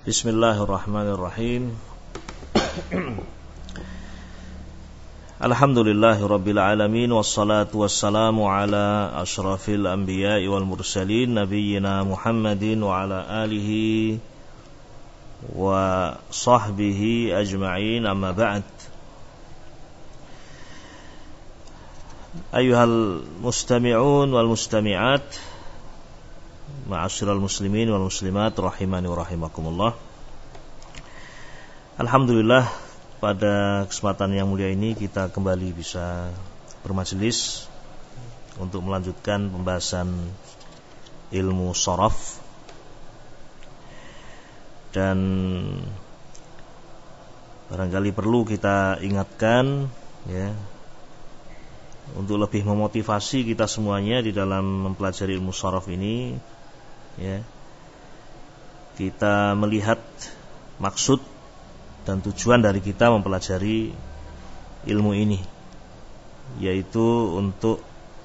Bismillahirrahmanirrahim. Alhamdulillahirabbil alamin wassalatu wassalamu ala asyrafil anbiya'i wal mursalin nabiyyina Muhammadin wa ala alihi wa sahbihi ajma'in, amma ba'd. Ayyuhal mustami'un wal mustami'at, ma'asyiral muslimin wal muslimat rahimani wa rahimakumullah. Alhamdulillah, pada kesempatan yang mulia ini kita kembali bisa bermajelis untuk melanjutkan pembahasan ilmu sharaf. Dan barangkali perlu kita ingatkan, ya, untuk lebih memotivasi kita semuanya di dalam mempelajari ilmu sharaf ini, ya, kita melihat maksud dan tujuan dari kita mempelajari ilmu ini, yaitu untuk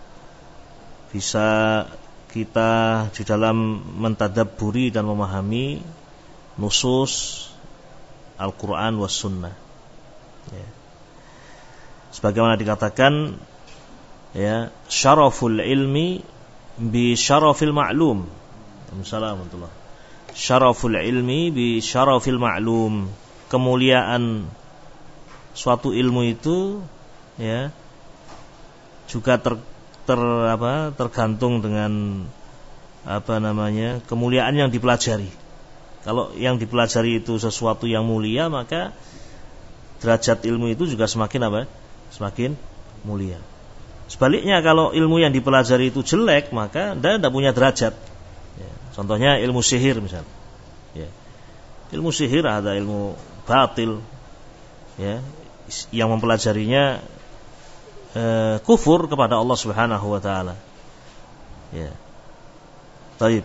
bisa kita di dalam mentadabburi dan memahami nusus Al-Quran was Sunnah, ya. Sebagaimana dikatakan, ya, syaraful ilmi bi syarafil ma'lum. Assalamualaikum. Syaraful ilmi bi syarafil ma'lum. Kemuliaan suatu ilmu itu, ya, juga tergantung dengan kemuliaan yang dipelajari. Kalau yang dipelajari itu sesuatu yang mulia, maka derajat ilmu itu juga semakin mulia. Sebaliknya, kalau ilmu yang dipelajari itu jelek, maka Anda tidak punya derajat, ya. Contohnya ilmu sihir misalnya, ya. Ilmu sihir ada ilmu batil, ya, yang mempelajarinya kufur kepada Allah Subhanahu wa taala, ya. Baik.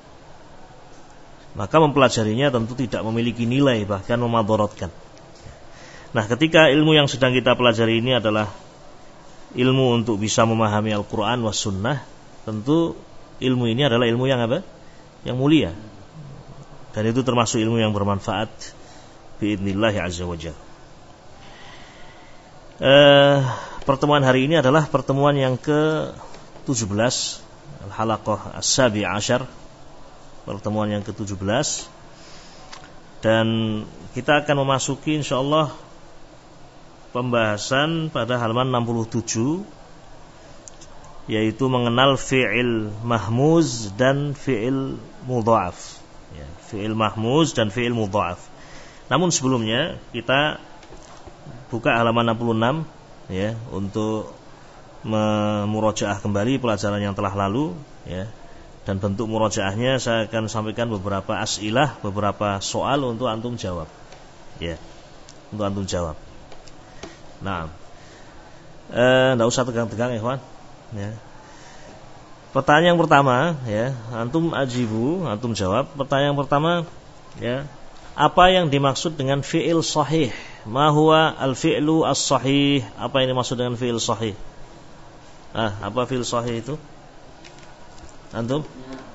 Maka mempelajarinya tentu tidak memiliki nilai, bahkan memadaratkan. Nah, ketika ilmu yang sedang kita pelajari ini adalah ilmu untuk bisa memahami Al-Quran was Sunnah, tentu ilmu ini adalah ilmu yang yang mulia, dan itu termasuk ilmu yang bermanfaat biidznillah azza wa jalla. Pertemuan hari ini adalah pertemuan yang ke-17, Al-Halaqah As-Sabi' Ashar, pertemuan yang ke-17, dan kita akan memasuki insyaallah pembahasan pada halaman 67, yaitu mengenal fi'il mahmuz dan fi'il mudha'af, ya, fi'il mahmuz dan fi'il mudha'af. Namun sebelumnya kita buka halaman 66, ya, untuk memurajaah kembali pelajaran yang telah lalu, ya. Dan bentuk murajaahnya saya akan sampaikan beberapa as'ilah, beberapa soal untuk antum jawab, ya, untuk antum jawab. Nah, tidak usah tegang-tegang, ikhwan, ya. Pertanyaan yang pertama, ya, antum ajibu, antum jawab. Pertanyaan yang pertama, ya, apa yang dimaksud dengan fi'il sahih? Ma huwa al-fi'lu as-sahih? Apa yang dimaksud dengan fi'il sahih? Apa fi'il sahih itu? Antum?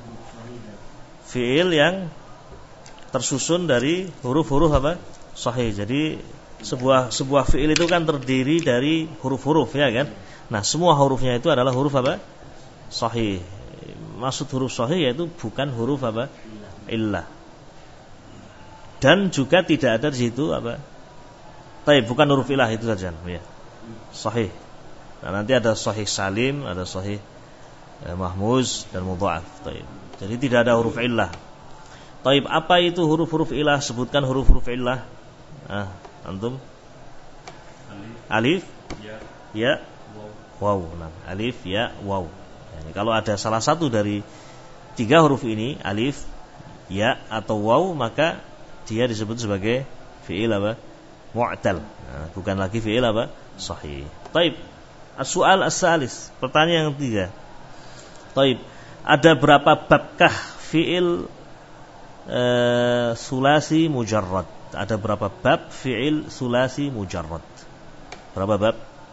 Fi'il yang tersusun dari huruf-huruf sahih. Jadi sebuah fi'il itu kan terdiri dari huruf-huruf, ya kan? Nah, semua hurufnya itu adalah huruf sahih. Maksud huruf sahih yaitu bukan huruf illah. Dan juga tidak ada di situ bukan huruf illah itu saja, ya. Sahih. Nah, nanti ada sahih salim, ada sahih mahmuz dan mudha'af. Jadi tidak ada huruf illah. Apa itu huruf-huruf illah? Sebutkan huruf-huruf illah. Antum? Alif, ya, waw. Nah, alif, ya, waw. Yani, kalau ada salah satu dari tiga huruf ini, alif, ya, atau waw, maka dia disebut sebagai fi'il mu'tal. Nah, bukan lagi fi'il sahih. As-su'al as-salis, pertanyaan yang ketiga. Ada berapa babkah fi'il sulasi mujarrad? Ada berapa bab fi'il sulasi mujarrad? Berapa bab?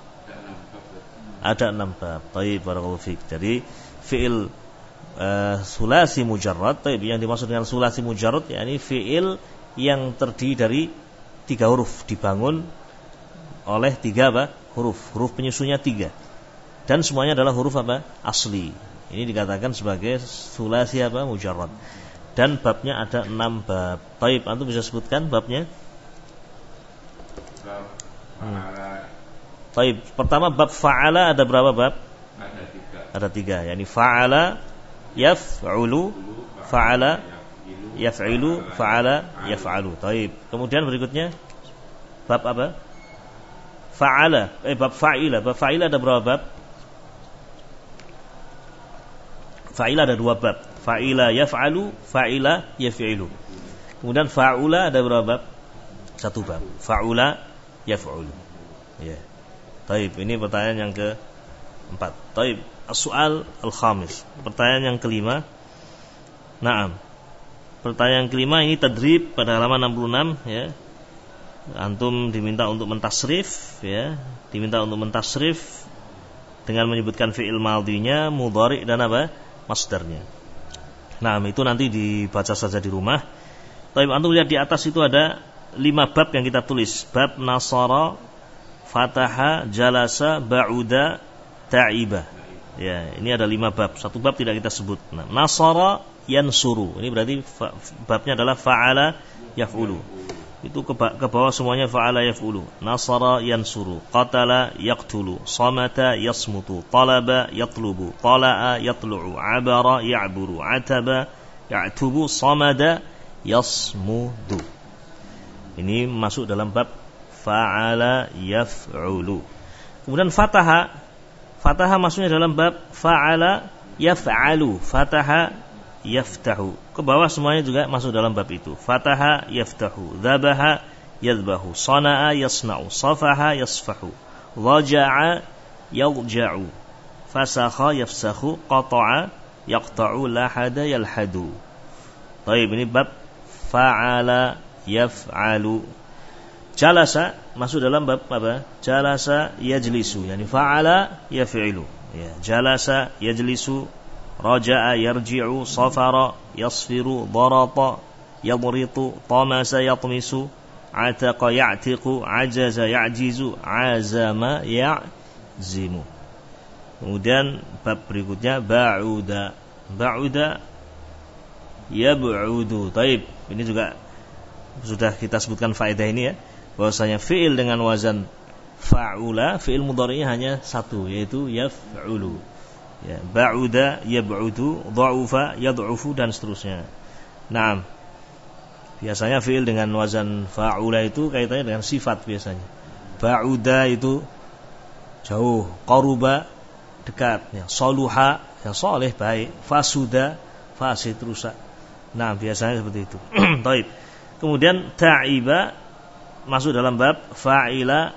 Ada 6 bab. Barakallahu fiik. Jadi fi'il sulasi mujarrad. Yang dimaksud dengan sulasi mujarrad yakni fi'il yang terdiri dari 3 huruf, dibangun oleh 3 apa? Huruf penyusunnya 3. Dan semuanya adalah huruf apa? Asli. Ini dikatakan sebagai sulasi apa? Mujarrad. Dan babnya ada 6 bab. Baik, antum bisa sebutkan babnya? Baik, pertama bab fa'ala ada berapa bab? Ada 3. Yani fa'ala yaf'ulu, fa'ala yaf'ilu, fa'ala yaf'alu. Baik. Kemudian berikutnya bab apa? Fa'ala, bab fa'ila. Bab fa'ila ada berapa bab? Fa'ila ada 2 bab. Fa'ila yaf'alu, fa'ila yaf'ilu. Kemudian fa'ula ada berapa bab? 1 bab. Fa'ula yaf'ulu. Ya. Taib, ini pertanyaan yang ke-4. Taib, as-su'al al-khamis. Pertanyaan yang kelima. Naam. Pertanyaan kelima ini tadrib pada halaman 66 ya. Antum diminta untuk mentasrif ya. Diminta untuk mentasrif dengan menyebutkan fi'il madhinya, mudhari' dan apa? Masdarnya. Nah, itu nanti dibaca saja di rumah. Tapi antum lihat di atas itu ada 5 bab yang kita tulis. Bab nasara, fataha, jalasa, ba'uda, ta'iba. Ya, ini ada 5 bab. 1 bab tidak kita sebut. Nah, nasara yansuru. Ini berarti babnya adalah fa'ala yaf'ulu. Itu ke bawah semuanya fa'ala yaf'ulu. Nasara yansuru, qatala yaqtulu, samata yasmutu, talaba yatlubu, tala'a yatlu'u, abara ya'buru, ataba ya'tubu, samada yasmudu. Ini masuk dalam bab fa'ala yaf'ulu. Kemudian fataha masuknya dalam bab fa'ala yaf'alu, fataha yaftahu. Ke bawah semuanya juga masuk dalam bab itu. Fataha yaftahu, dzabaha yadhbahu, sana'a yasna'u, safaha yasfahu, raja'a yarja'u, fasakha yafsakhu, qata'a yaqta'u, lahada yalhadu. Baik, ini bab fa'ala yaf'alu. Jalasa masuk dalam bab apa? Jalasa yajlisu, yani fa'ala yaf'ilu. Ya, jalasa yajlisu, raja'a yarji'u, safara yasfiru, darata yadritu, tamasa yatmisu, ataqa ya'tiqu, ajaza ya'jizu, azama ya'zimu. Kemudian bab berikutnya ba'uda yab'udu. Taib, ini juga sudah kita sebutkan faedah ini ya, bahwasanya fi'il dengan wazan fa'ula, fi'il mudhari'nya hanya 1, yaitu yaf'ulu. Ya, ba'uda yab'udu, dha'ufa yad'ufu, dan seterusnya. Naam. Biasanya fi'il dengan wazan fa'ula itu kaitannya dengan sifat biasanya. Ba'uda itu jauh, qaruba dekat, ya, saluha ya saleh baik, fasuda fasid rusak. Nah, biasanya seperti itu. Baik. Kemudian ta'iba masuk dalam bab fa'ila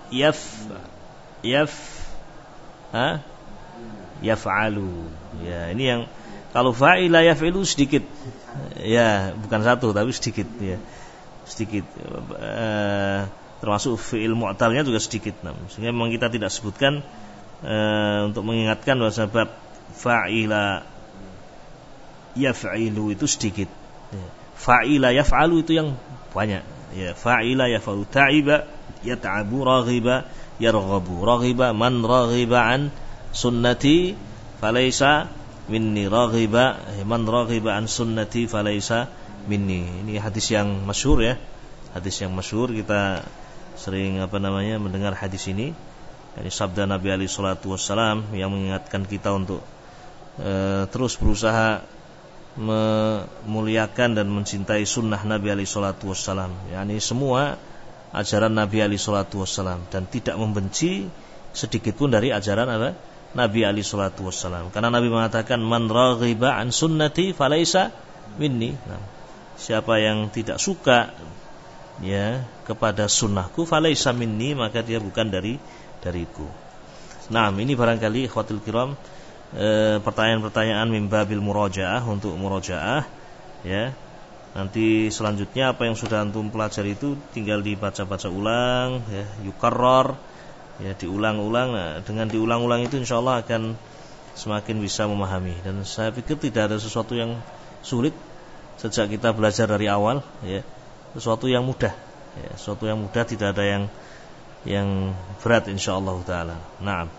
yaf'alu. Ya, ini yang kalau fa'ila yaf'ilu sedikit. Ya, bukan 1 tapi sedikit ya. Sedikit. Termasuk fi'il mu'talnya juga sedikit. Sehingga memang kita tidak sebutkan untuk mengingatkan bahwa bab fa'ila yaf'ilu itu sedikit. Ya. Fa'ila yaf'alu itu yang banyak. Ya, fa'ila yaf'alu, ta'iba yata'abu, raghiba yarghabu, raghiba man raghiba an sunnati falaysa minni, raghiba man raghiba an sunnati falaysa minni. Ini hadis yang masyhur ya. Hadis yang masyhur, kita sering mendengar hadis ini. Ini sabda Nabi alaihi salatu wassalam yang mengingatkan kita untuk terus berusaha memuliakan dan mencintai sunnah Nabi alaihi salatu wassalam. Yani semua ajaran Nabi alaihi salatu wassalam, dan tidak membenci sedikit pun dari ajaran Nabi alaihi salatu wassalam. Karena Nabi mengatakan man raghiba an sunnati falaysa minni. Nah, siapa yang tidak suka ya kepada sunnahku falaysa minni, maka dia bukan dariku. Nah, ini barangkali ikhwatul kiram pertanyaan-pertanyaan min babil murajaah, untuk murajaah ya. Nanti selanjutnya apa yang sudah antum pelajari itu tinggal dibaca-baca ulang ya, yukarrar ya, diulang-ulang. Nah, dengan diulang-ulang itu insyaallah akan semakin bisa memahami, dan saya pikir tidak ada sesuatu yang sulit sejak kita belajar dari awal ya. sesuatu yang mudah, ya, sesuatu yang mudah, tidak ada yang berat insyaallah taala. Naam.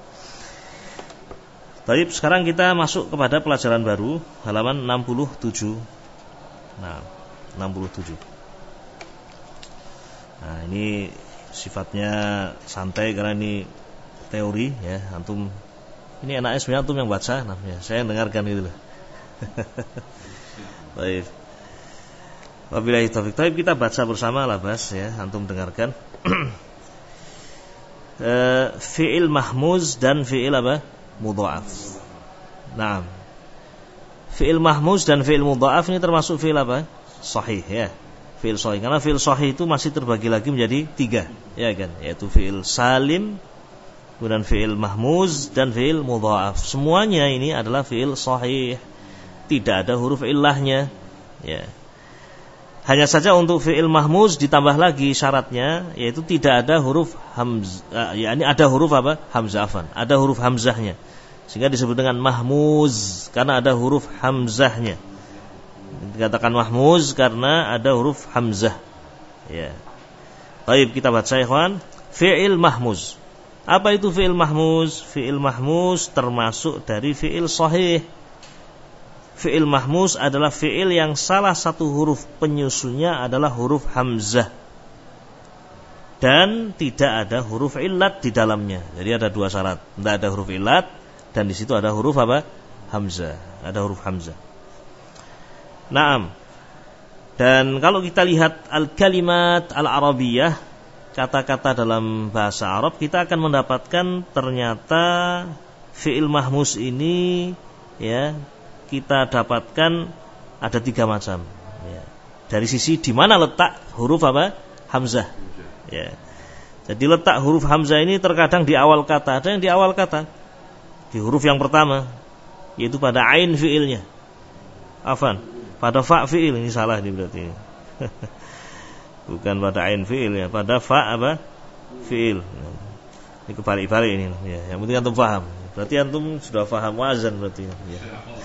Baik, sekarang kita masuk kepada pelajaran baru, halaman 67. Nah, 67. Nah, ini sifatnya santai karena ini teori, ya. Antum ini enaknya sebenarnya antum yang baca, nah, ya, saya yang dengarkan gitu loh. Baik. Wabillahi taufik. Baik, kita baca bersama lah, Bas, ya. Antum dengarkan. Fi'il mahmuz dan fi'il apa? Mudha'af. Nah, fi'il mahmuz dan fi'il mudha'af ini termasuk fi'il apa? Sahih, ya. Fi'il sahih. Karena fi'il sahih itu masih terbagi lagi menjadi 3, ya kan? Yaitu fi'il salim, kemudian fi'il mahmuz dan fi'il mudha'af. Semuanya ini adalah fi'il sahih. Tidak ada huruf illahnya, ya. Hanya saja untuk fi'il mahmuz ditambah lagi syaratnya, yaitu tidak ada huruf hamzah, yakni ada huruf apa? Hamzah, ada huruf hamzahnya. Sehingga disebut dengan mahmuz karena ada huruf hamzahnya. Dikatakan mahmuz karena ada huruf hamzah. Ya. Baik, kita baca ikhwan. Fi'il mahmuz. Apa itu fi'il mahmuz? Fi'il mahmuz termasuk dari fi'il sahih. Fi'il mahmuz adalah fi'il yang salah satu huruf penyusunnya adalah huruf hamzah dan tidak ada huruf illat di dalamnya. Jadi ada 2 syarat. Tidak ada huruf illat dan di situ ada huruf apa? Hamzah. Ada huruf hamzah. Naam. Dan kalau kita lihat al-kalimat al-arabiyah, kata-kata dalam bahasa Arab, kita akan mendapatkan ternyata fi'il mahmuz ini, ya, kita dapatkan ada 3 macam, ya. Dari sisi di mana letak huruf apa? Hamzah, ya. Jadi letak huruf hamzah ini terkadang di awal kata, ada yang di awal kata, di huruf yang pertama, yaitu pada ain fiilnya. Afan, pada fa fiil, ini salah ini berarti. Bukan pada ain fiil, ya, pada fa apa? Fiil. Ini kebalik-balik ini, ya. Yang penting antum paham. Berarti antum sudah paham wazan berarti, ya.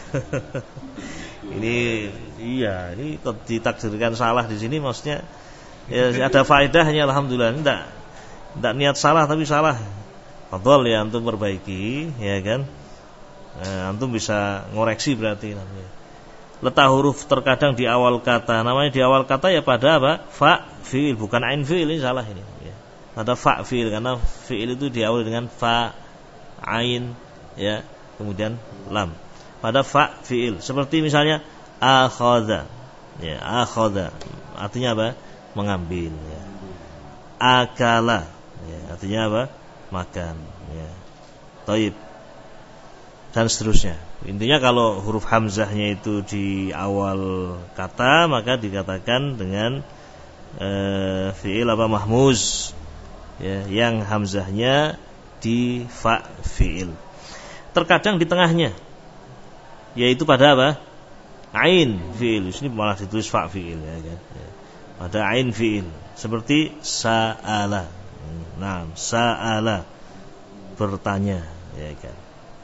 Ini iya, ini ditakdirkan salah di sini maksudnya, ya, ada faedahnya alhamdulillah. Tidak niat salah tapi salah. Fadhol, ya, antum perbaiki, ya kan? Antum bisa ngoreksi berarti namanya. Letak huruf terkadang di awal kata. Namanya di awal kata ya pada apa? Fa fiil, bukan ain fiil, ini salah ini, ya. Pada fa fiil karena fiil itu diawali dengan fa, ain, ya, kemudian lam. Pada fa fiil, seperti misalnya akhadha, ya, akhadha artinya apa? Mengambil, ya. Akala, ya, artinya apa? Makan, ya. Thaib, dan seterusnya. Intinya kalau huruf hamzahnya itu di awal kata, maka dikatakan dengan fiil apa? Mahmuz, ya, yang hamzahnya di fa fiil. Terkadang di tengahnya, yaitu pada apa? Ain fiil. Ini malah ditulis fa fiil, ya kan? Ya. Pada ain fiil, seperti sa'ala. Nah, sa'ala, bertanya, ya kan?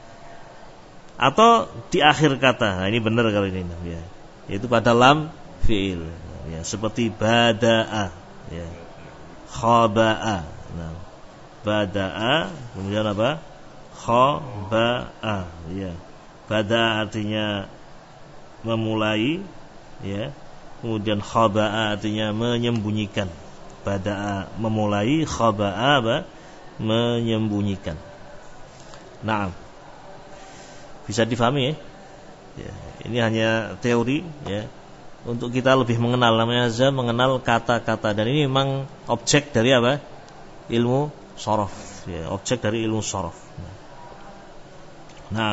Atau di akhir kata. Nah, ini benar kalau ini, ya. Yaitu pada lam fiil, ya, seperti bada'a, ya. Khaba'a. Nah, bada'a, kemudian apa? Khaba'a, ya. Bada artinya memulai, ya. Kemudian khaba'a artinya menyembunyikan. Bada'a memulai, khaba'a apa? Menyembunyikan. Nah, bisa difahami, ya? Ya, ini hanya teori, ya, untuk kita lebih mengenal, namanya aja mengenal kata-kata, dan ini memang objek dari apa? Ilmu shorof, ya, objek dari ilmu shorof. Nah,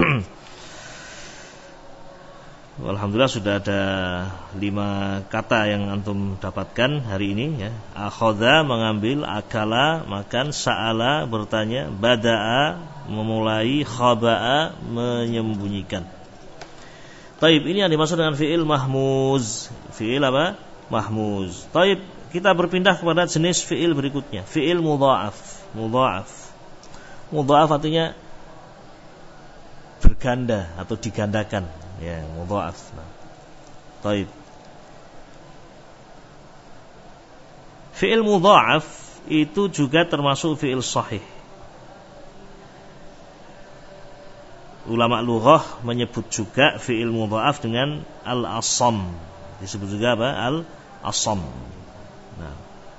alhamdulillah sudah ada 5 kata yang antum dapatkan hari ini, ya. Akhadha mengambil, akala makan, sa'ala bertanya, bada'a memulai, khaba'a menyembunyikan. Taib, ini yang dimaksud dengan fi'il mahmuz. Fi'il apa? Mahmuz. Taib, kita berpindah kepada jenis fi'il berikutnya, fi'il mudha'af. Mudha'af. Mudha'af artinya berganda atau digandakan, ya, mudha'af. Nah. Taib. Fi'il mudha'af itu juga termasuk fi'il sahih. Ulama lughah menyebut juga fi'il mudha'af dengan al-asam. Disebut juga apa? Al-asam. Nah,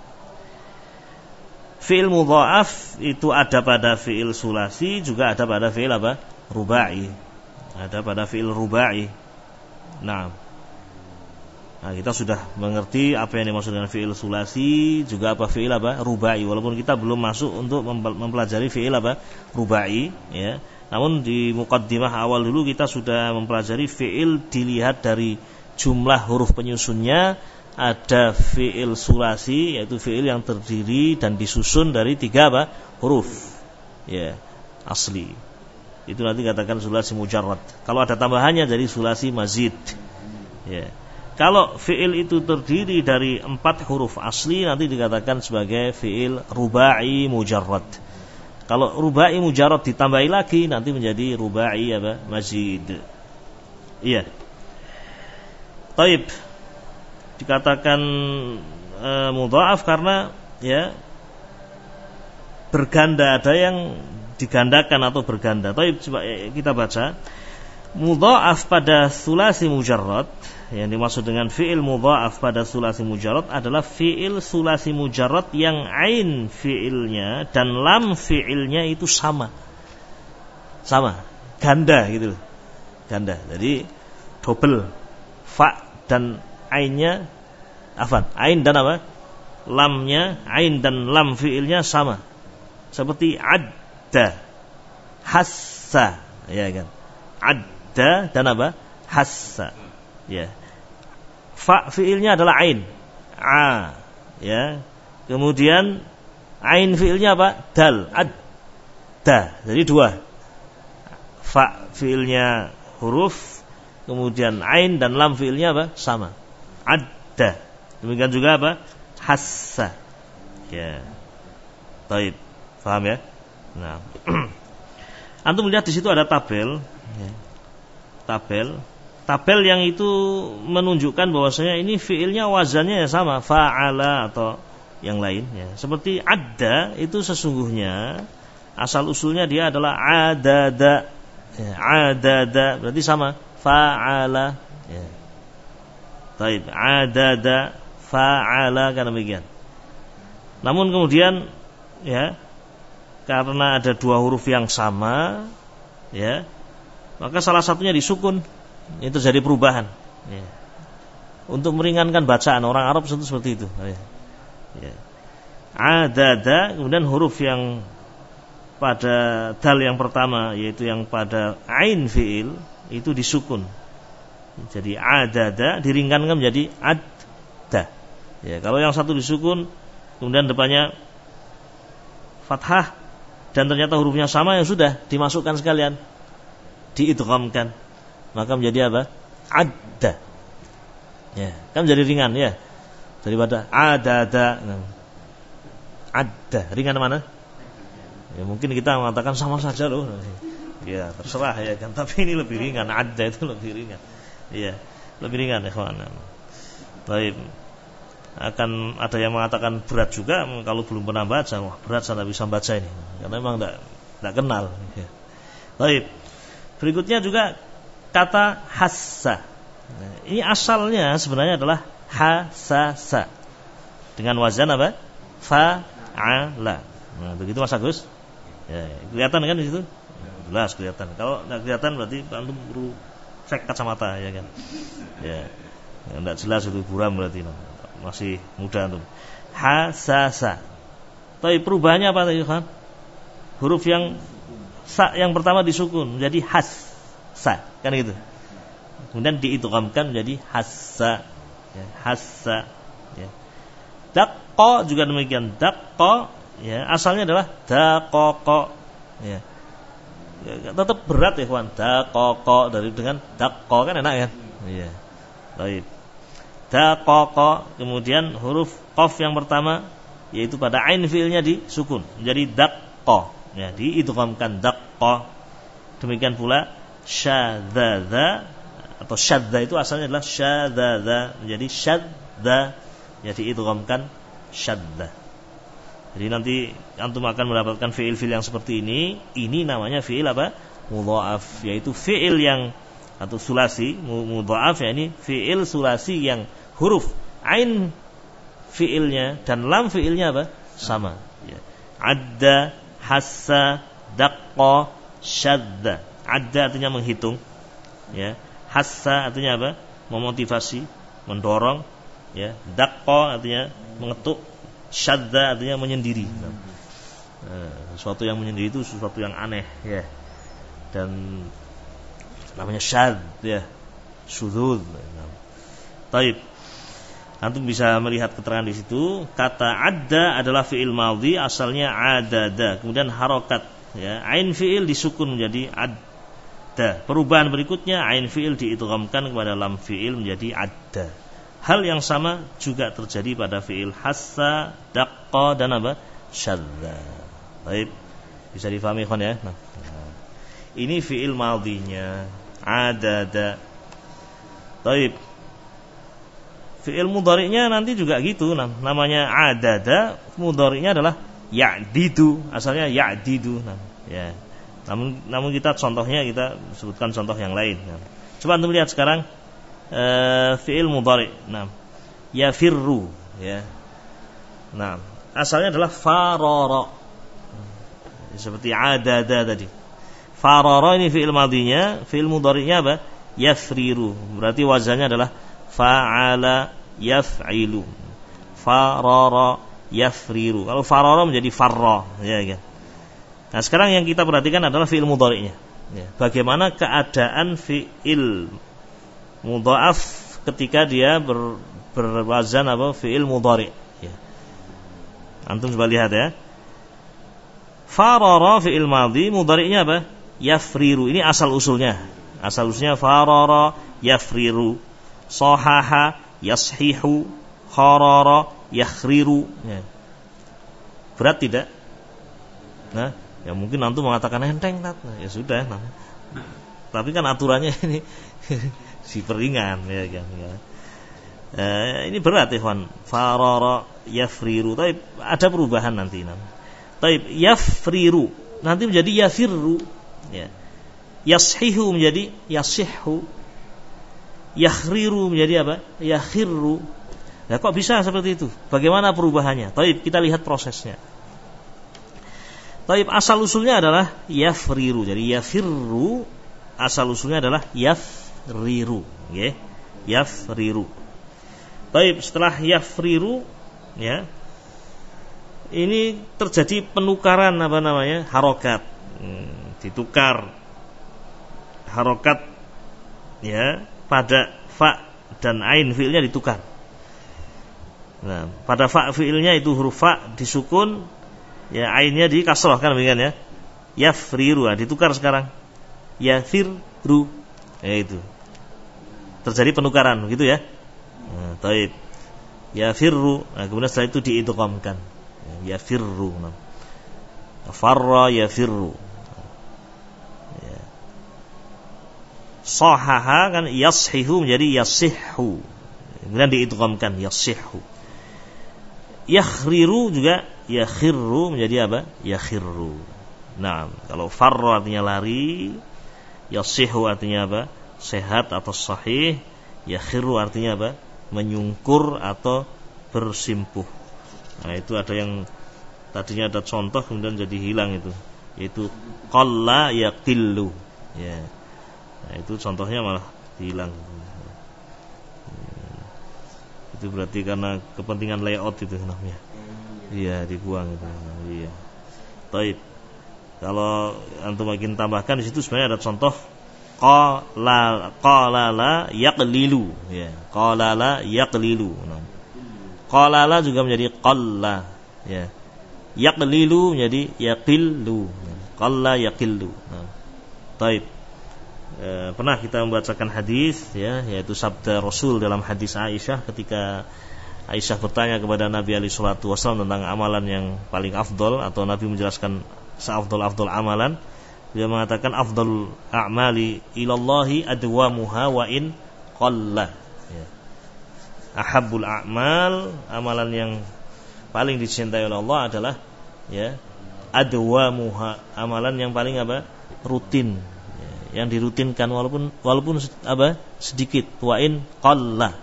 fi'il mudha'af itu ada pada fi'il sulasi, juga ada pada fi'il apa? Rubai. Ada pada fi'il rubai. Nah, kita sudah mengerti apa yang dimaksud dengan fi'il sulasi, juga apa fi'il apa? Rubai. Walaupun kita belum masuk untuk mempelajari fi'il apa? Rubai, ya. Namun di muqaddimah awal dulu kita sudah mempelajari fi'il dilihat dari jumlah huruf penyusunnya. Ada fi'il sulasi, yaitu fi'il yang terdiri dan disusun dari 3 apa? Huruf, ya, asli. Itu nanti katakan sulasi mujarrad. Kalau ada tambahannya jadi sulasi mazid, ya. Kalau fi'il itu terdiri dari 4 huruf asli, nanti dikatakan sebagai fi'il rubai mujarrad. Kalau rubai mujarrad ditambahi lagi, nanti menjadi rubai apa? Mazid. Iya. Taib. Dikatakan mudha'af karena ya berganda, ada yang digandakan atau berganda. Taib, coba kita baca. Mudha'af pada sulasi mujarrad, yang dimaksud dengan fi'il mudha'af pada sulasi mujarrad adalah fi'il sulasi mujarrad yang ain fi'ilnya dan lam fi'ilnya itu sama, ganda gitu, ganda. Jadi double, fa dan ainnya, ain dan apa? Lamnya, ain dan lam fi'ilnya sama. Seperti adda, hassa, ya kan? Adda dan apa? Hassa. Ya. Fa fi'ilnya adalah ain, a, ya. Kemudian ain fi'ilnya apa? Dal, adda. Jadi 2. Fa fi'ilnya huruf, kemudian ain dan lam fi'ilnya apa? Sama. Adda. Demikian juga apa? Hassa. Ya. Baik. Paham ya? Nah. Antum lihat di situ ada tabel, ya. Tabel yang itu menunjukkan bahwasanya ini fiilnya wazannya ya sama, fa'ala atau yang lain, ya. Seperti adda itu sesungguhnya asal usulnya dia adalah adada, ya. Adada berarti sama, fa'ala, ya. Baik, adada, fa'ala, kan demikian. Namun kemudian, ya, karena ada 2 huruf yang sama, ya, maka salah satunya disukun. Itu terjadi perubahan, ya. Untuk meringankan bacaan orang Arab tentu seperti itu, ya. Ya. Adada, kemudian huruf yang pada dal yang pertama, yaitu yang pada ain fi'il, itu disukun. Jadi adada diringankan menjadi adda, ya. Kalau yang satu disukun, kemudian depannya fathah dan ternyata hurufnya sama, yang sudah dimasukkan sekalian, diidghamkan, maka menjadi apa? Adda. Ya, kan menjadi ringan, ya. Daripada adada. Adda, ringan mana? Ya, mungkin kita mengatakan sama saja loh. Ya, terserah, ya kan, tapi ini lebih ringan. Adda itu lebih ringan. Iya, lebih ringan, ikhwan. Baik. Akan ada yang mengatakan berat juga kalau belum pernah baca. Wah, berat saya tidak bisa baca ini, karena memang tidak kenal, ya. Baik. Berikutnya juga kata hassa. Nah, ini asalnya sebenarnya adalah hasasa dengan wazan apa? Fa'ala. Nah, begitu Mas Agus? Ya, kelihatan kan di situ? Jelas kelihatan. Kalau tidak kelihatan berarti antum perlu cek kacamata, ya kan? Ya. Tidak jelas itu buram berarti. Masih muda antum. Hasasa. Tapi perubahannya apa tadi, kan? Huruf yang sa yang pertama disukun menjadi hassa, kan gitu. Kemudian diidghamkan menjadi hassa, ya, hassa, ya. Daqqa juga demikian. Daqqa, ya, asalnya adalah daqqa, ya. Ya, tetap berat ya kawan. Daqqa dari dengan daqqa kan enak kan? Iya. Baik. Daqqa, kemudian huruf qaf yang pertama yaitu pada ain fiilnya disukun menjadi daqqa, ya, diidghamkan daqqa. Demikian pula syadzadza atau syadza itu asalnya adalah syadzadza menjadi syadza, ya, diidghamkan syadda. Jadi nanti antum akan mendapatkan fiil-fiil yang seperti ini namanya fiil apa? Mudha'af, yaitu fiil yang atau sulasi, mudha'af ya, ini fiil sulasi yang huruf ain fiilnya dan lam fiilnya apa? Sama ya. Adda, hassa, daqqa, syadda. Adda artinya menghitung ya. Hassa artinya apa? Memotivasi, mendorong ya. Daqqa artinya mengetuk, syadda artinya menyendiri. Sesuatu yang menyendiri itu sesuatu yang aneh ya. Dan namanya syadz ya. Syudzuz. Taib. Antum bisa melihat keterangan di situ. Kata adda adalah fiil madhi, asalnya adada. Kemudian harokat ya. Ain fiil disukun menjadi adda. Perubahan berikutnya ain fiil diidghamkan kepada lam fiil menjadi adda. Hal yang sama juga terjadi pada fiil hassa, daqqa dan apa? Syadda. Baik. Bisa difahami kan ya? Nah. Ini fiil madhinya adada. Baik. Fiil mudhari'nya nanti juga gitu. Namanya adada, mudhari'nya adalah ya'didu. Asalnya ya'didu. Nah, ya. Namun kita contohnya kita sebutkan contoh yang lain. Nah. Coba antum lihat sekarang fiil mudhari'. Nah, yafirru ya. Nah, asalnya adalah farara. Seperti adada tadi. Farara ini fiil madhinya, fiil mudhari'nya apa? Yafriru. Berarti wazannya adalah fa'ala yaf'ilu. Farara yafriru. Kalau farara menjadi farra ya kan. Nah, sekarang yang kita perhatikan adalah fiil mudhari'nya. Ya. Bagaimana keadaan fiil mudha'af ketika dia berwazan apa? Fiil mudhari'. Ya. Antum coba lihat ya. Farara fiil madhi, mudhari'nya apa? Yafriru. Ini asal usulnya. Asal usulnya farara yafriru. Sahaha yashihu. Kharara yakhriru. Ya. Berat tidak? Nah, ya mungkin antum mengatakan enteng, nah, ya sudah. Nah. Tapi kan aturannya ini si peringan ya kan ya. Ini berat ikhwan. Farara yafriru. Tapi ada perubahan nanti. Taib yafriru nanti menjadi yafirru ya. Yashihu menjadi yasihhu. Yakhriru menjadi apa? Yakhirru. Nah, kok bisa seperti itu? Bagaimana perubahannya? Taib kita lihat prosesnya. Taib asal usulnya adalah yafriru. Jadi yafirru asal usulnya adalah yafriru ya. Yafriru. Taib setelah yafriru ya. Ini terjadi penukaran apa namanya? Harokat. Ditukar harokat ya pada fa dan ain fiilnya ditukar. Nah, pada fa fiilnya itu huruf fa disukun ya, ainnya di kasrah kan demikian ya. Yafriru ditukar sekarang. Yafirru. Ya itu. Terjadi penukaran begitu ya. Nah, taib. Yafirru. Nah, kemudian setelah itu diidghamkan. Yafirru. Farra yafirru. Ya. Sahaha kan yashihu menjadi yasihhu. Kemudian diidghamkan yasihhu. Yakhriru juga yakhirru menjadi apa? Yakhirru. Nah, kalau farra artinya lari, yasihhu artinya apa? Sehat atau sahih, yakhirru artinya apa? Menyungkur atau bersimpuh. Nah, itu ada yang tadinya ada contoh kemudian jadi hilang itu, yaitu qalla yaqillu ya. Nah, itu contohnya malah hilang. Itu berarti karena kepentingan layout itu namanya. Iya, dibuang itu. Iya. Baik. Kalau antum makin tambahkan di situ sebenarnya ada contoh qala la yaqlilu ya. Qala la yaqlilu. Nah. Qala la juga menjadi qalla ya. Yaqlilu menjadi yaqillu. Qalla yaqillu. Nah. Baik. Pernah kita membacakan hadis ya, yaitu sabda Rasul dalam hadis Aisyah ketika Aisyah bertanya kepada Nabi alaihi salatu wasallam tentang amalan yang paling afdol, atau Nabi menjelaskan seafdol-afdol amalan. Dia mengatakan afdalul a'mali ilallahi adwamuha wa in qalla ya. Ahabbul a'mal, amalan yang paling dicintai oleh Allah adalah ya adwamuha, amalan yang paling apa? Rutin. Ya, yang dirutinkan walaupun apa? Sedikit. Wa in qalla,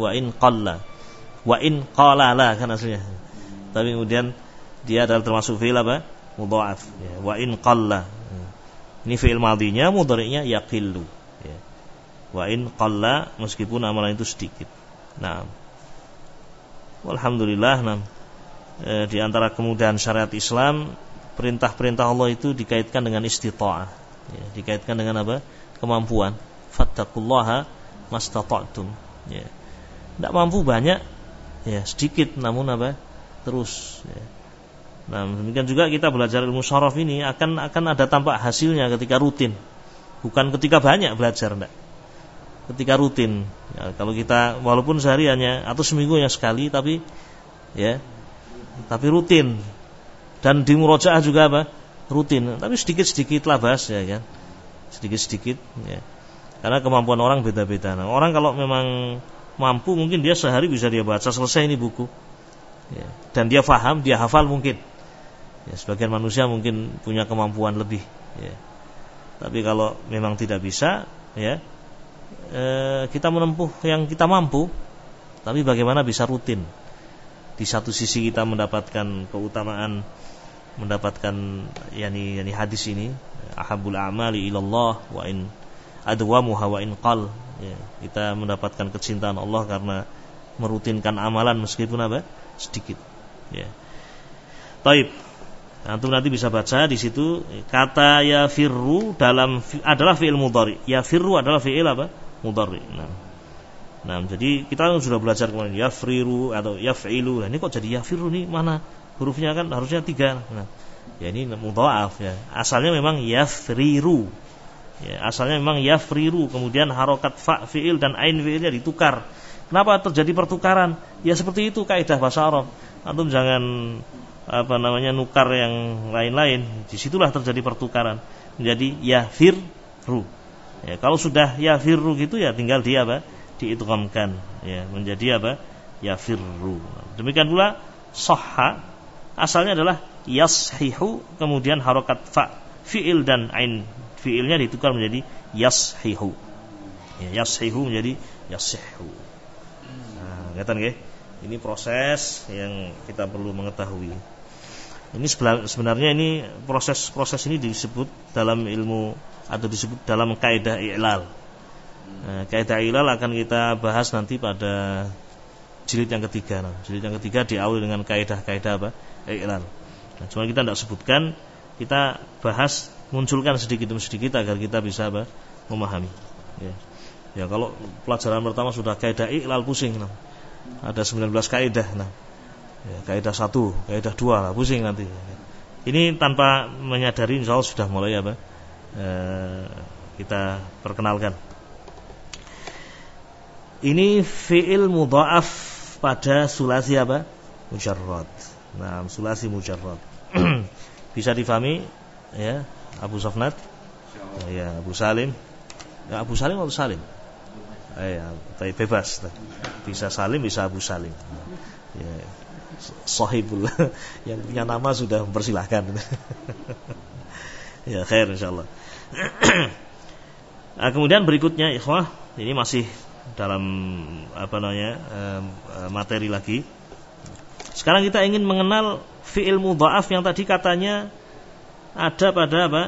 wa in qalala kan aslinya. Tapi kemudian dia adalah termasuk fi'il apa? Mudha'af. Ya, wa in qalla. Ini fi'il madhinya, mudhari'nya yaqillu. Ya. Wa in qalla, meskipun amalan itu sedikit. Nah. Alhamdulillah, di antara kemudahan syariat Islam, perintah-perintah Allah itu dikaitkan dengan istita'ah, ya, dikaitkan dengan apa? Kemampuan. Fattaqullaha mastata'tum. Ya. Tidak mampu banyak, ya sedikit, namun apa? Terus. Ya. Nah, demikian juga kita belajar ilmu syaraf ini akan ada tampak hasilnya ketika rutin, bukan ketika banyak belajar, enggak. Ketika rutin, ya, kalau kita walaupun sehari hanya atau seminggunya sekali, tapi rutin, dan di murojaah juga apa? Rutin, tapi sedikit lah bahas, ya kan, sedikit, ya. Karena kemampuan orang beda-beda. Nah, orang kalau memang mampu, mungkin dia sehari bisa dia baca selesai ini buku, ya. Dan dia faham, dia hafal mungkin. Ya, sebagian manusia mungkin punya kemampuan lebih, ya. Tapi kalau memang tidak bisa, ya. Kita menempuh yang kita mampu, tapi bagaimana bisa rutin. Di satu sisi kita mendapatkan keutamaan, mendapatkan yani hadis ini, ahabbul a'mali ilallah wa in adwamuha wa in qal, ya, kita mendapatkan kecintaan Allah karena merutinkan amalan meskipun apa? Sedikit, ya. Taib. Antum nanti bisa baca di situ kata yafirru adalah fi'il mudhari. Yafirru adalah fi'il apa? Mudhari. Nah, jadi kita sudah belajar kemarin yafriru atau yaf'ilu. Nah, ini kok jadi yafirru nih? Mana hurufnya kan harusnya 3. Nah, ya ini mudha'af, ya. Asalnya memang yafriru. Ya, asalnya memang yafriru, kemudian harokat fa fi'il dan ain fi'ilnya ditukar. Kenapa terjadi pertukaran? Ya seperti itu kaidah bahasa Arab. Antum jangan nukar yang lain-lain. Disitulah terjadi pertukaran. Menjadi yafirru. Ya, kalau sudah yafirru gitu, ya tinggal dia apa? Diidghamkan, ya, menjadi apa? Yafirru. Demikian pula sahha, asalnya adalah yashihu, kemudian harokat fa fi'il dan ain fi'ilnya ditukar menjadi yashihu. Ya, yashihu menjadi yashihu. Nah, ngeten nggih? Ini proses yang kita perlu mengetahui. Ini sebenarnya ini proses ini disebut dalam ilmu atau disebut dalam kaidah i'lal. Nah, kaidah i'lal akan kita bahas nanti pada jilid yang ketiga. Jilid yang ketiga diawali dengan kaidah-kaidah apa? I'lal. Nah, cuma kita tidak sebutkan, kita bahas, munculkan sedikit demi sedikit agar kita bisa apa? Memahami. Ya, kalau pelajaran pertama sudah kaidah i'lal pusing. Ada 19 kaidah. Ya, kaidah 1, kaidah 2 lah, pusing nanti. Ini tanpa menyadari insyaallah sudah mulai apa? Kita perkenalkan. Ini fi'il mudha'af pada sulasi apa? Mujarrad. Nah, sulasi mujarrad. Bisa difahami, ya, Abu Safnat? Ya, Abu Salim. Ya, Abu Salim atau Salim? Ya, bebas. Bisa Salim, bisa Abu Salim. Ya, sahibul yang punya nama sudah mempersilahkan. Ya, khair insyaallah. Nah, kemudian berikutnya ikhwah, ini masih dalam materi lagi. Sekarang kita ingin mengenal fi'il mudha'af yang tadi katanya ada pada apa?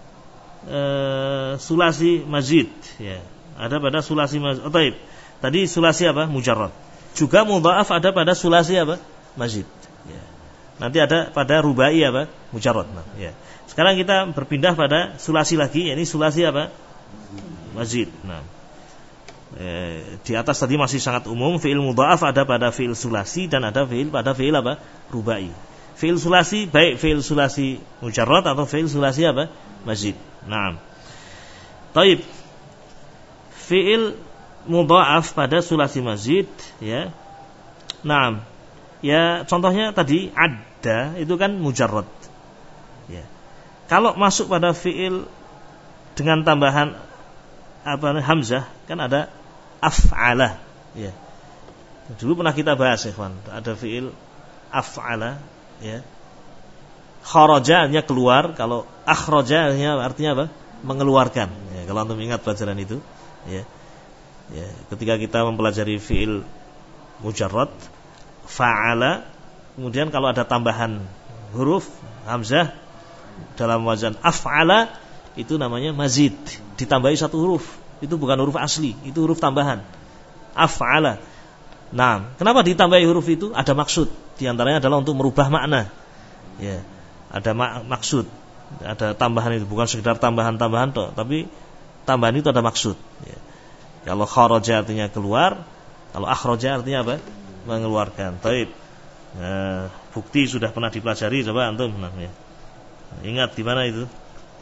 Sulasi mazid, ya. Ada pada sulasi mazid. Oh, baik. Tadi sulasi apa? Mujarrad. Juga mudha'af ada pada sulasi apa? Mazid. Ya. Nanti ada pada rubai apa? Mujarrad. Nah, ya. Sekarang kita berpindah pada sulasi lagi, yakni sulasi apa? Mazid. Nah, di atas tadi masih sangat umum, fi'il mudha'af ada pada fi'il sulasi dan ada pada fi'il apa? Rubai. Fi'il sulasi baik fi'il sulasi mujarrad atau fi'il sulasi apa? Mazid. Naam. Taib. Fi'il mudha'af pada sulasi mazid, ya. Naam. Ya, contohnya tadi adda itu kan mujarrad. Ya. Kalau masuk pada fi'il dengan tambahan hamzah kan ada af'ala, ya. Dulu pernah kita bahas, ikhwan, ada fi'il af'ala, ya. Kharaja artinya keluar, kalau akhraja artinya apa? Mengeluarkan. Ya, kalau antum ingat pelajaran itu, ya. Ya, ketika kita mempelajari fi'il mujarrad, fa'ala, kemudian kalau ada tambahan huruf hamzah dalam wazan af'ala, itu namanya mazid, ditambahi satu huruf. Itu bukan huruf asli, itu huruf tambahan. Af'ala. Nah, kenapa ditambahi huruf itu? Ada maksud. Di antaranya adalah untuk merubah makna. Ya, ada maksud. Ada tambahan itu, bukan sekedar tambahan-tambahan toh, tapi tambahan itu ada maksud. Ya. Kalau kharaja artinya keluar, kalau akhraja artinya apa? Mengeluarkan. Taib. Nah, bukti sudah pernah dipelajari, coba antum. Nah, ya. Ingat di mana itu?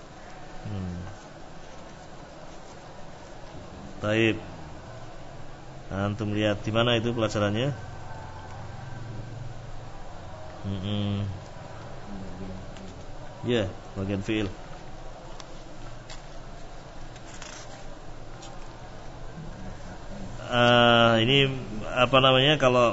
Taib. Nah, antum lihat di mana itu pelajarannya? Ya, bagian fi'il. Ini apa namanya, kalau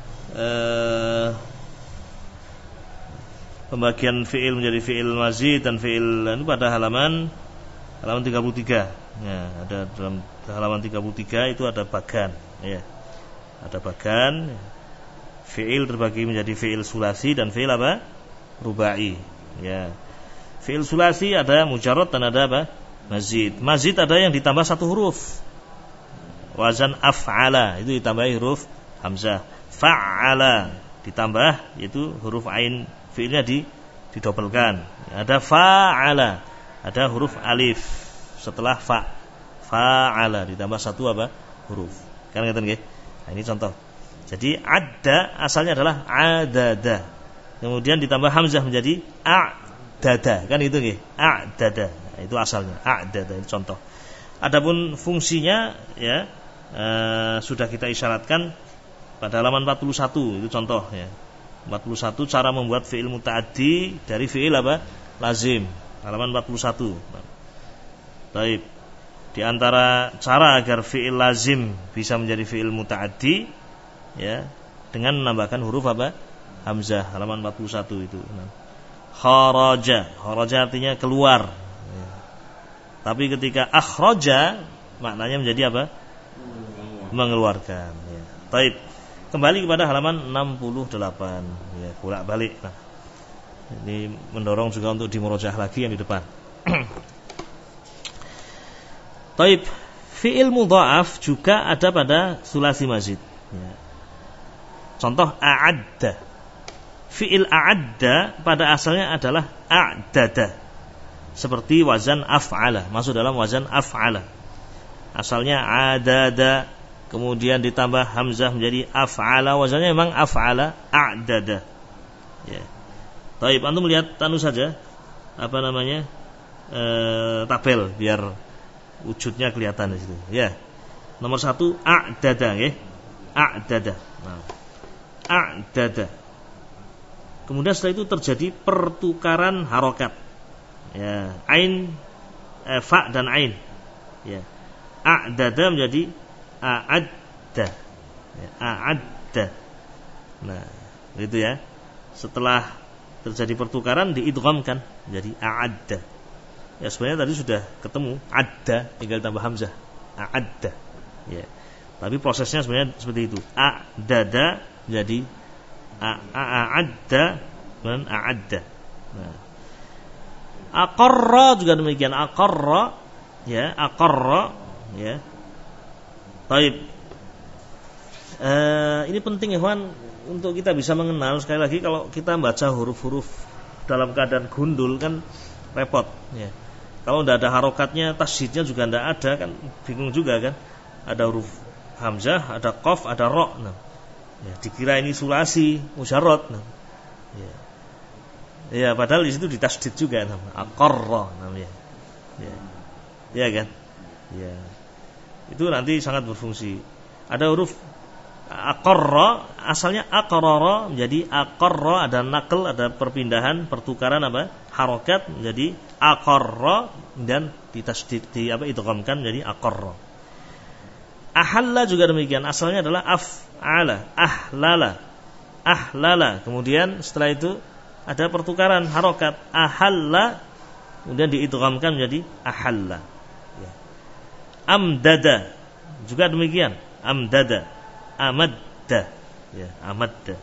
pembagian fi'il menjadi fi'il mazid dan fi'il ini pada halaman 33. Ya, ada dalam halaman 33 itu ada bagan, ya. Ada bagan. Fi'il terbagi menjadi fi'il sulasi dan fi'il apa? Rubai. Ya. Fi'il sulasi ada mujarrad dan ada apa? Mazid. Mazid ada yang ditambah satu huruf. Wazan af'ala itu ditambahi huruf hamzah. Fa'ala ditambah yaitu huruf ain fi'ilnya didobelkan. Ada fa'ala, ada huruf alif setelah fa'ala ditambah satu apa? Huruf. Kan ngeten nggih? Nah, ini contoh. Jadi adda asalnya adalah adada. Kemudian ditambah hamzah menjadi a'dada. Kan itu nggih? A'dada. Nah, itu asalnya. A'dada itu contoh. Adapun fungsinya ya sudah kita isyaratkan pada halaman 41, itu contoh ya. 41 cara membuat fi'il muta'addi dari fi'il apa? Lazim. Halaman 41. Baik. Di antara cara agar fi'il lazim bisa menjadi fi'il muta'addi ya, dengan menambahkan huruf apa? Hamzah. Halaman 41 itu. Kharaja. Kharaja artinya keluar. Ya. Tapi ketika akhraja maknanya menjadi apa? Mengeluarkan ya. Baik. Kembali kepada halaman 68 ya, bolak-balik. Nah, ini mendorong juga untuk dimurojaah lagi yang di depan. Baik. Fi'il mudha'af juga ada pada sulasi mazid ya. Contoh a'adda. Fi'il a'adda pada asalnya adalah a'dada. Seperti wazan af'ala, masuk dalam wazan af'ala. Asalnya adada, kemudian ditambah hamzah menjadi af'ala, wazannya memang af'ala, a'dada. Ya. Baik, antum lihat tanu saja apa namanya? Tabel biar wujudnya kelihatan di situ. Ya. Nomor 1 a'dada nggih. A'dada. Nah. A'dada. Kemudian setelah itu terjadi pertukaran harokat. Ya, ain, fa dan ain. Ya. A'dada menjadi a'adda. Ya, a'adda. Nah, itu ya. Setelah terjadi pertukaran diidghamkan jadi a'adda. Ya, sebenarnya tadi sudah ketemu adda, tinggal tambah hamzah. A'adda. Ya. Tapi prosesnya sebenarnya seperti itu. A'dada jadi a'adda dan a'adda. Nah. Aqarra juga demikian. Aqarra ya, aqarra ya. Baik. Ini penting ikhwan untuk kita bisa mengenal. Sekali lagi kalau kita baca huruf-huruf dalam keadaan gundul kan repot ya. Kalau tidak ada harokatnya, tasydidnya juga tidak ada kan bingung juga kan. Ada huruf hamzah, ada qaf, ada ra. Nah, ya, dikira ini sulasi mujarrad. Nah, ya. Ya, padahal di situ ditasydid juga namanya. Aqarra namanya. Ya. Ya kan? Ya. Itu nanti sangat berfungsi. Ada huruf aqarra, asalnya aqrara menjadi aqarra, ada naql, ada perpindahan, pertukaran apa? Harokat menjadi aqarra dan ditasydid idghamkan menjadi aqarra. Ahalla juga demikian, asalnya adalah af'ala, ahlala. ahlala. Kemudian setelah itu ada pertukaran harokat, ahalla, kemudian diidghamkan menjadi ahalla. Ya. Amdada juga demikian, amdada, amadda, ya, amadda.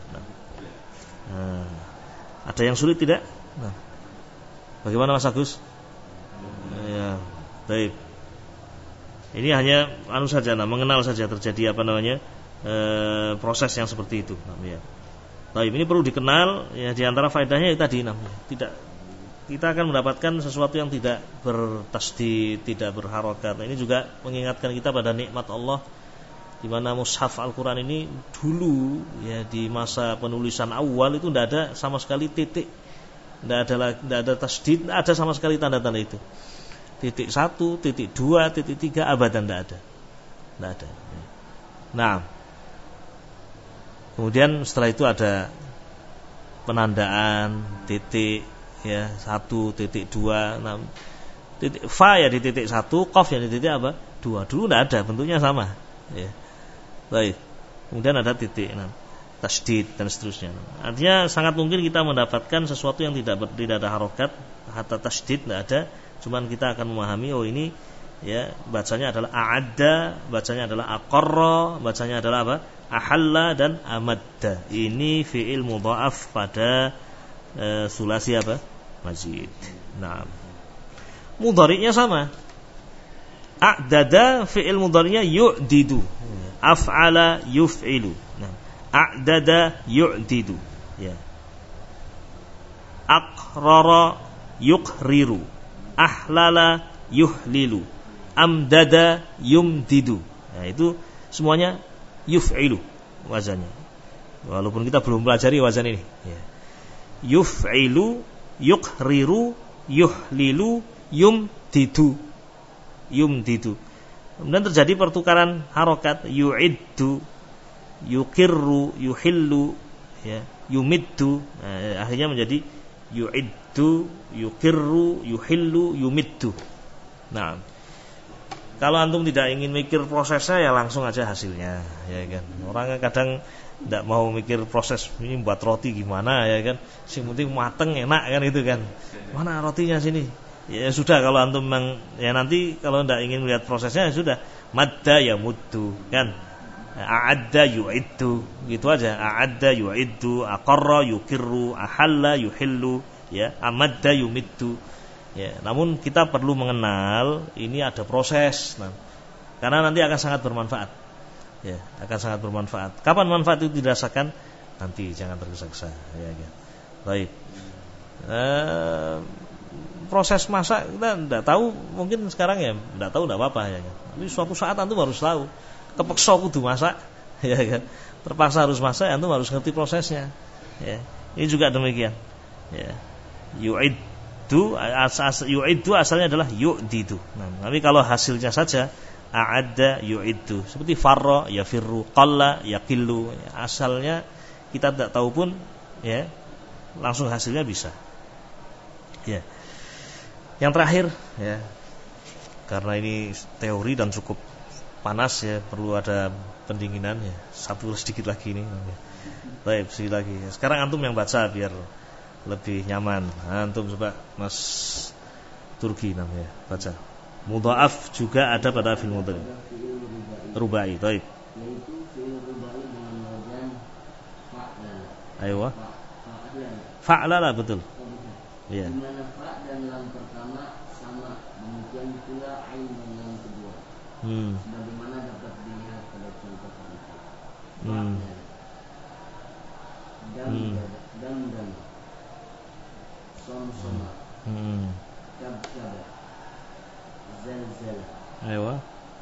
Ada yang sulit tidak? Bagaimana Mas Agus? Ya, baik. Ini hanya saja, mengenal saja terjadi proses yang seperti itu. Ya. Baik, ini perlu dikenal. Ya, di antara faedahnya itu tadi, tidak, kita akan mendapatkan sesuatu yang tidak bertasdid, tidak berharokat. Ini juga mengingatkan kita pada nikmat Allah, di mana mushaf Al-Quran ini dulu, ya, di masa penulisan awal itu tidak ada sama sekali titik, tidak ada tasdid, tidak ada sama sekali tanda-tanda itu. Titik 1, titik 2, titik 3 abadan tidak ada. Nah, kemudian setelah itu ada penandaan titik, ya, 1, titik 2, titik fa ya di titik 1, qaf ya di titik 2. Dulu tidak ada, bentuknya sama, ya. Baik. Kemudian ada titik tasdid dan seterusnya. Artinya sangat mungkin kita mendapatkan sesuatu yang tidak ada harokat, hatta tasdid tidak ada. Cuman kita akan memahami, oh ini, ya, bacanya adalah a'adda, bacanya adalah aqarra, bacanya adalah apa? Ahalla dan amadda. Ini fi'il mudha'af pada sulasi apa? Mazid. Nah, mudhari'nya sama. A'dada fi'il mudhari'nya yu'didu. Af'ala yuf'ilu. Nah, a'dada yu'didu. Ya. Aqrara yuqriru. Ahlala yuhlilu, amdada yumdidu. Nah, itu semuanya yuf'ilu wazannya. Walaupun kita belum pelajari wazan ini. Ya. Yuf'ilu, yuqriru, yuhlilu, yumdidu. Kemudian terjadi pertukaran harokat, yu'iddu, yuqirru, yuhillu, ya, yumiddu. Nah, akhirnya menjadi yu'iddu, yuqirru, yuhillu, yumiddu. Nah, kalau antum tidak ingin mikir prosesnya, ya langsung aja hasilnya, ya kan. Orang kadang tidak mau mikir proses ini buat roti gimana, ya kan. Sing penting mateng enak kan itu kan. Mana rotinya sini? Ya sudah, kalau antum memang, ya nanti kalau tidak ingin melihat prosesnya, ya sudah, madda ya muddu kan. A'adda yu'iddu, gitu aja. A'adda yu'iddu, aqarra yuqirru, ahalla yuhillu, ya, amadda yumiddu. Ya, namun kita perlu mengenal ini ada proses, karena nanti akan sangat bermanfaat. Ya, akan sangat bermanfaat. Kapan manfaat itu dirasakan? Nanti, jangan tergesa-gesa. Ya. Baik. Proses masak kita tidak tahu, mungkin sekarang ya tidak tahu, tidak apa-apa, ya kan. Tapi suatu saat antum harus tahu. Kepeksa kudu masak, ya kan. Terpaksa harus masak, antum harus ngerti prosesnya. Ya. Ini juga demikian. Ya. Yu'iddu asalnya adalah yu'didu. Nah, tapi kalau hasilnya saja a'adda yu'iddu, seperti farra yafirru, qalla yaqillu, ya, asalnya kita tidak tahu pun, ya, langsung hasilnya bisa. Ya. Yang terakhir, ya, karena ini teori dan cukup panas, ya, perlu ada pendinginan, ya. Satu sedikit lagi ini. Baik, sedikit lagi. Sekarang antum yang baca biar lebih nyaman. Antum coba Mas Turki namanya, baca. Mudha'af juga ada pada fi'il mudhari. Rubai, baik. Yaitu fi'il rubai dengan wazan fa'lala. Ayo. Fa'lala, betul. Iya. Di mana fa dan lam pertama sama, demikian pula ain dan lam kedua. Sebagaimana dapat dilihat pada contoh itu. Dam. Som-soma. Kab-kaba. Zalzala. Ayo.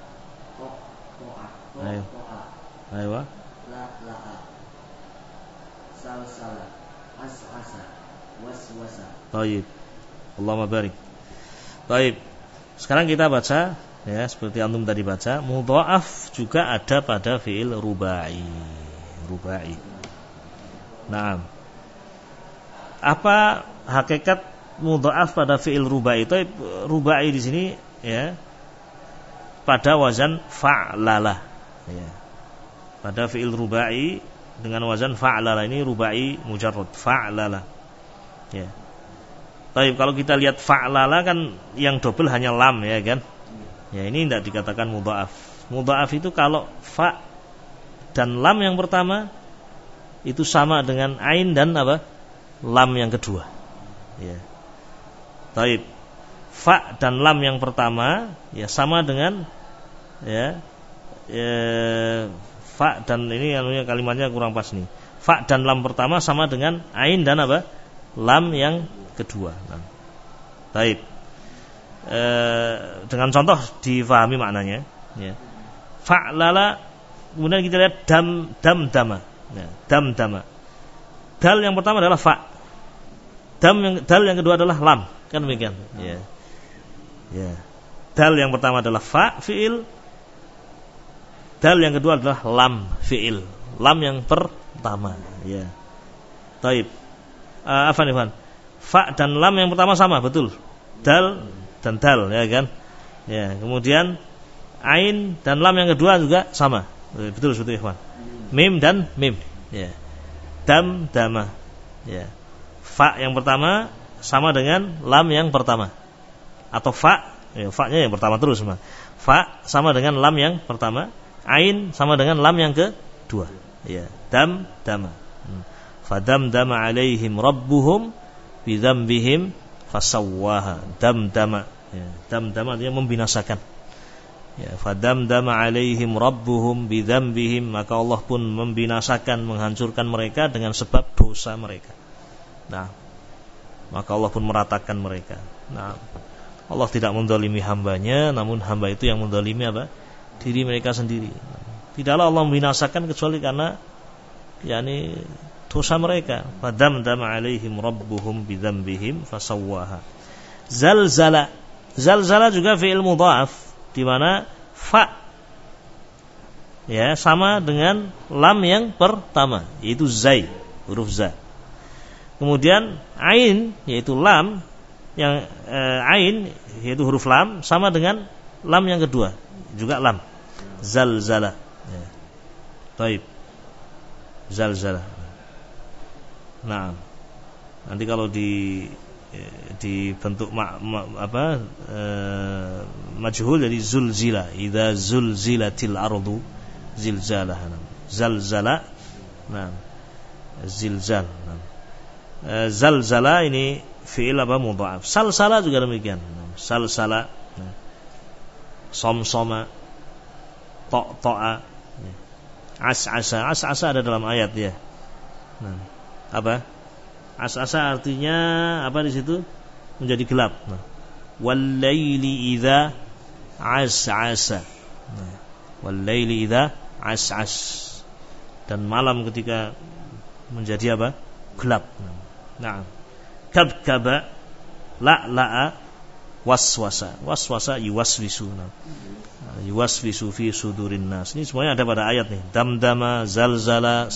To'a. Ayo. La-la'a. Sal-sala. As-asa. Was-wasa. Baik. Allahumma barik. Baik. Sekarang kita baca, ya, seperti antum tadi baca, mudha'af juga ada pada fi'il rubai. Naam. Apa hakikat mudha'af pada fi'il rubai? Itu rubai di sini, ya, pada wazan fa'lala, ya. Pada fi'il rubai dengan wazan fa'lala, ini rubai mujarrad, fa'lala. Ya. Tapi kalau kita lihat fa'lala kan yang double hanya lam, ya kan? Ya, ini tidak dikatakan mudha'af. Mudha'af itu kalau fa dan lam yang pertama itu sama dengan ain dan apa? Lam yang kedua. Ya. Taib. Fa dan lam yang pertama ya sama dengan ya, fa dan ini kalimatnya kurang pas nih. Fa dan lam pertama sama dengan ain dan apa? Lam yang kedua. Nah. Taib. Dengan contoh difahami maknanya. Ya. Fa'lala, kemudian kita lihat dam-dama. Ya, dam-dama. Dal yang pertama adalah fa. Dal yang kedua adalah lam. Kan demikian. Ya. Ya. Dal yang pertama adalah fa fi'il. Dal yang kedua adalah lam fi'il. Lam yang pertama. Ya. Taib. Afan. Fa dan lam yang pertama sama, betul. Dal dan dal, ya kan? Ya. Kemudian ain dan lam yang kedua juga sama. Betul seperti ikhwan. Mim dan mim. Ya. Dam-dama. Ya. Fa yang pertama sama dengan lam yang pertama. Atau fa, ya, fa-nya yang pertama terus. Fa sama dengan lam yang pertama, ain sama dengan lam yang kedua. Ya, dam-dama. Fadamdama alaihim rabbuhum bidzambihim fasawwaha. Dam-dama. Ya, dam-dama artinya membinasakan. Ya, fadamdama alaihim rabbuhum bidzambihim, maka Allah pun membinasakan, menghancurkan mereka dengan sebab dosa mereka. Nah, maka Allah pun meratakan mereka. Nah, Allah tidak menzalimi hambanya, namun hamba itu yang menzalimi apa? Diri mereka sendiri. Tidaklah Allah membinasakan kecuali karena yakni dosa mereka. Fadamdama alaihim rabbuhum bidzambihim fasawwaha. Zalzala. Zalzala juga fi'il mudha'af, di mana fa ya sama dengan lam yang pertama, yaitu zai, huruf za. Kemudian ain yaitu lam yang ain yaitu huruf lam sama dengan lam yang kedua, juga lam. Zalzala. Ya. Taib. Zalzala. Nah, nanti kalau dibentuk majhul jadi zulzila. Idza zulzilatil ardu zilzalaha. Zalzala. Nah, zilzal. Nah. Zalzala ini fi'il apa mudha'af. Salsala juga demikian. Salsala, somsoma, to'a, as'asa ada dalam ayat ya. Nah, apa? As'asa artinya apa di situ? Menjadi gelap. Nah, wal-laili idza as'asa. Nah, wal-laili idza as'as. Dan malam ketika menjadi apa? Gelap. Nah, kabkaba, la'la'a, waswasa yuwaswisu. Yuwaswisu fi sudurin nas. Ini semuanya ada pada ayat nih. Damdama, zalzala,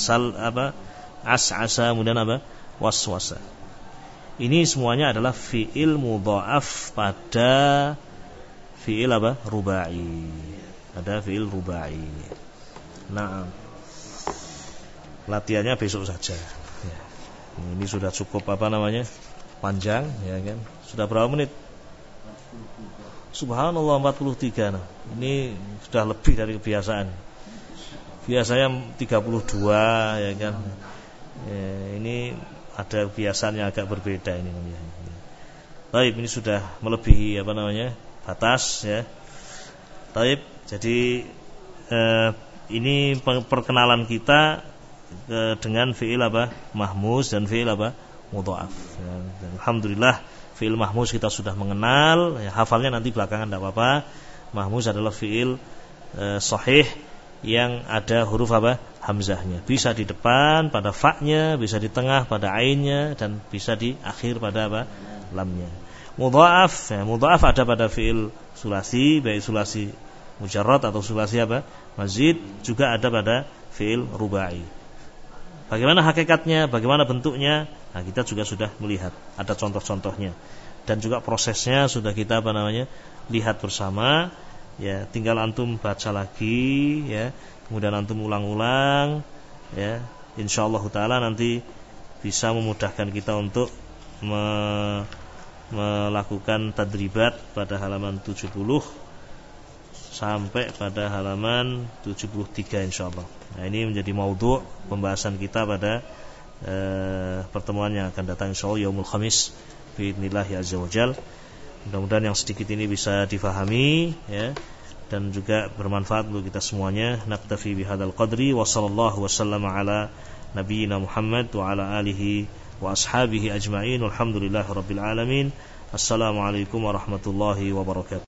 as'asa, kemudian apa? Waswasa. Ini semuanya adalah fi'il mudha'af pada fi'il apa? Rubai. Ada fi'il rubai. Nah, latihannya besok saja. Ya. Ini sudah cukup panjang, ya kan? Sudah berapa menit? Subhanallah 43. Nah, ini sudah lebih dari kebiasaan. Biasanya 32, ya kan? Ya, ini ada kebiasaan yang agak berbeda ini. Baik, ini sudah melebihi batas, ya. Baik, jadi ini perkenalan kita dengan fi'il mahmuz dan fi'il mudha'af. Ya, alhamdulillah fi'il mahmuz kita sudah mengenal, ya, hafalnya nanti belakangan tidak apa-apa. Mahmuz adalah fi'il sahih yang ada huruf hamzahnya. Bisa di depan pada fa-nya, bisa di tengah pada ainnya, dan bisa di akhir pada lamnya. Mudha'af, ya, mudha'af ada pada fi'il sulasi, baik sulasi mujarrad atau sulasi mazid, juga ada pada fi'il rubai. Bagaimana hakikatnya, bagaimana bentuknya? Nah, kita juga sudah melihat, ada contoh-contohnya, dan juga prosesnya sudah kita lihat bersama. Ya, tinggal antum baca lagi, ya, kemudian antum ulang-ulang, ya, insyaallah taala nanti bisa memudahkan kita untuk melakukan tadribat pada halaman 70 sampai pada halaman 73 insyaallah. Nah, ini menjadi maudhu' pembahasan kita pada pertemuan yang akan datang insyaallah yaumul khamis biidznillah azza wajal. Mudah-mudahan yang sedikit ini bisa difahami ya, dan juga bermanfaat untuk kita semuanya. Naktafi bihadzal qadri wa sallallahu wasallama ala nabiyyina Muhammad wa ala alihi wa ashabihi ajma'in. Walhamdulillahirabbil alamin. Assalamualaikum warahmatullahi wabarakatuh.